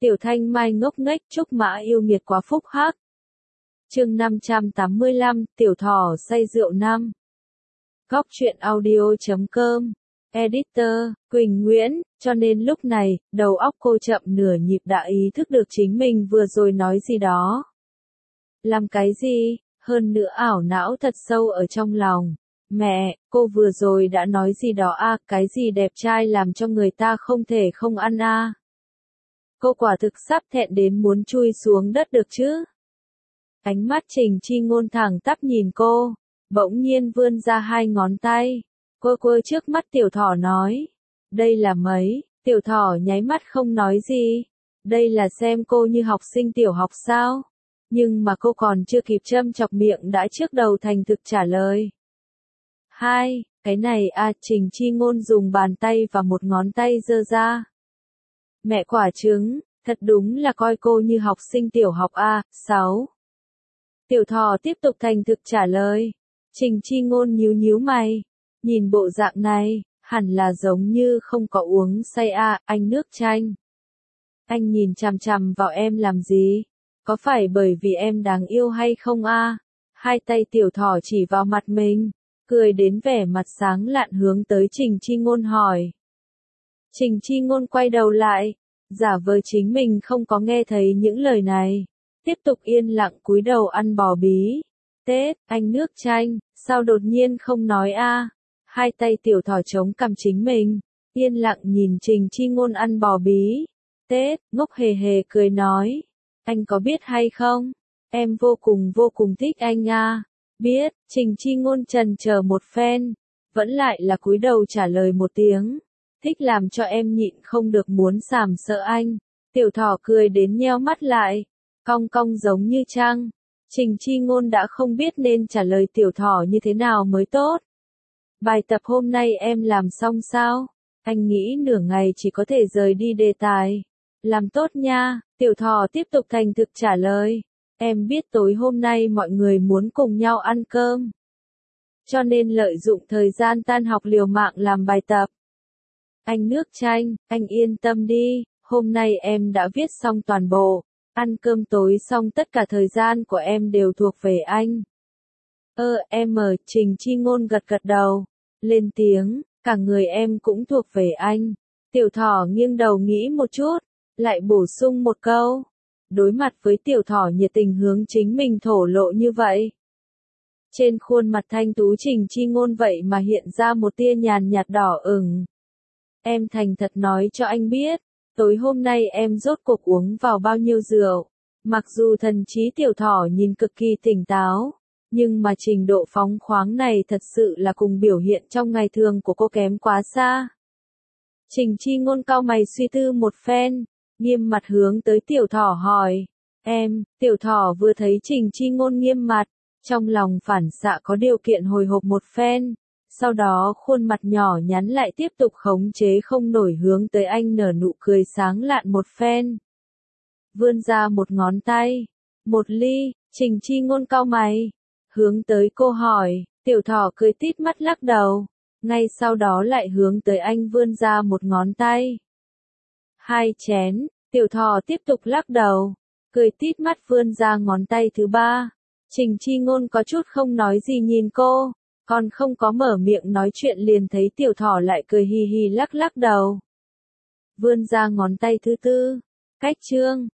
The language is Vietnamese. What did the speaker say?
Tiểu Thanh Mai ngốc nghếch, Trúc Mã yêu nghiệt quá phúc hắc. Chương 585, Tiểu Thỏ say rượu năm. Góc truyện audio.com. Editor, Quỳnh Nguyễn, cho nên lúc này, đầu óc cô chậm nửa nhịp đã ý thức được chính mình vừa rồi nói gì đó. Làm cái gì, hơn nữa ảo não thật sâu ở trong lòng. Mẹ, cô vừa rồi đã nói gì đó à, cái gì đẹp trai làm cho người ta không thể không ăn à. Cô quả thực sắp thẹn đến muốn chui xuống đất được chứ. Ánh mắt Trình Chi Ngôn thẳng tắp nhìn cô, bỗng nhiên vươn ra hai ngón tay. Cô quơ trước mắt Tiểu Thỏ nói. Đây là mấy, Tiểu Thỏ nháy mắt không nói gì. Đây là xem cô như học sinh tiểu học sao? Nhưng mà cô còn chưa kịp châm chọc miệng đã trước đầu thành thực trả lời. Hai, cái này à, Trình Chi Ngôn dùng bàn tay và một ngón tay giơ ra. Mẹ quả trứng, thật đúng là coi cô như học sinh tiểu học a. 6. Tiểu Thỏ tiếp tục thành thực trả lời. Trình Chi Ngôn nhíu nhíu mày. Nhìn bộ dạng này, hẳn là giống như không có uống say a, anh nước chanh. Anh nhìn chằm chằm vào em làm gì? Có phải bởi vì em đáng yêu hay không a? Hai tay Tiểu Thỏ chỉ vào mặt mình, cười đến vẻ mặt sáng lạn hướng tới Trình Chi Ngôn hỏi. Trình Chi Ngôn quay đầu lại, giả vờ chính mình không có nghe thấy những lời này, tiếp tục yên lặng cúi đầu ăn bò bí. Tết, anh nước chanh, sao đột nhiên không nói a? Hai tay Tiểu Thỏ chống cằm chính mình, yên lặng nhìn Trình Chi Ngôn ăn bò bí. Tết, ngốc hề hề cười nói, anh có biết hay không? Em vô cùng thích anh a. Biết, Trình Chi Ngôn chần chờ một phen, vẫn lại là cúi đầu trả lời một tiếng. Thích làm cho em nhịn không được muốn sàm sợ anh. Tiểu Thỏ cười đến nheo mắt lại, cong cong giống như trăng. Trình Chi Ngôn đã không biết nên trả lời Tiểu Thỏ như thế nào mới tốt. Bài tập hôm nay em làm xong sao? Anh nghĩ nửa ngày chỉ có thể rời đi đề tài. Làm tốt nha, Tiểu Thỏ tiếp tục thành thực trả lời. Em biết tối hôm nay mọi người muốn cùng nhau ăn cơm. Cho nên lợi dụng thời gian tan học liều mạng làm bài tập. Anh nước chanh, anh yên tâm đi, hôm nay em đã viết xong toàn bộ. Ăn cơm tối xong tất cả thời gian của em đều thuộc về anh. Trình Chi Ngôn gật gật đầu, lên tiếng, cả người em cũng thuộc về anh. Tiểu Thỏ nghiêng đầu nghĩ một chút, lại bổ sung một câu. Đối mặt với Tiểu Thỏ nhiệt tình hướng chính mình thổ lộ như vậy. Trên khuôn mặt thanh tú Trình Chi Ngôn vậy mà hiện ra một tia nhàn nhạt đỏ ửng. Em thành thật nói cho anh biết, tối hôm nay em rốt cuộc uống vào bao nhiêu rượu. Mặc dù thần trí Tiểu Thỏ nhìn cực kỳ tỉnh táo, nhưng mà trình độ phóng khoáng này thật sự là cùng biểu hiện trong ngày thường của cô kém quá xa. Trình Chi Ngôn cau mày suy tư một phen, nghiêm mặt hướng tới Tiểu Thỏ hỏi. Tiểu Thỏ vừa thấy Trình Chi Ngôn nghiêm mặt, trong lòng phản xạ có điều kiện hồi hộp một phen. Sau đó khuôn mặt nhỏ nhắn lại tiếp tục khống chế không nổi hướng tới anh nở nụ cười sáng lạn một phen. Vươn ra một ngón tay. Một ly, Trình Chi Ngôn cau mày. Hướng tới cô hỏi, Tiểu Thỏ cười tít mắt lắc đầu. Ngay sau đó lại hướng tới anh vươn ra một ngón tay. 2 chén, Tiểu Thỏ tiếp tục lắc đầu. Cười tít mắt vươn ra ngón tay thứ 3. Trình Chi Ngôn có chút không nói gì nhìn cô. Còn không có mở miệng nói chuyện liền thấy Tiểu Thỏ lại cười hì hì lắc lắc đầu. Vươn ra ngón tay thứ 4. Cách chương.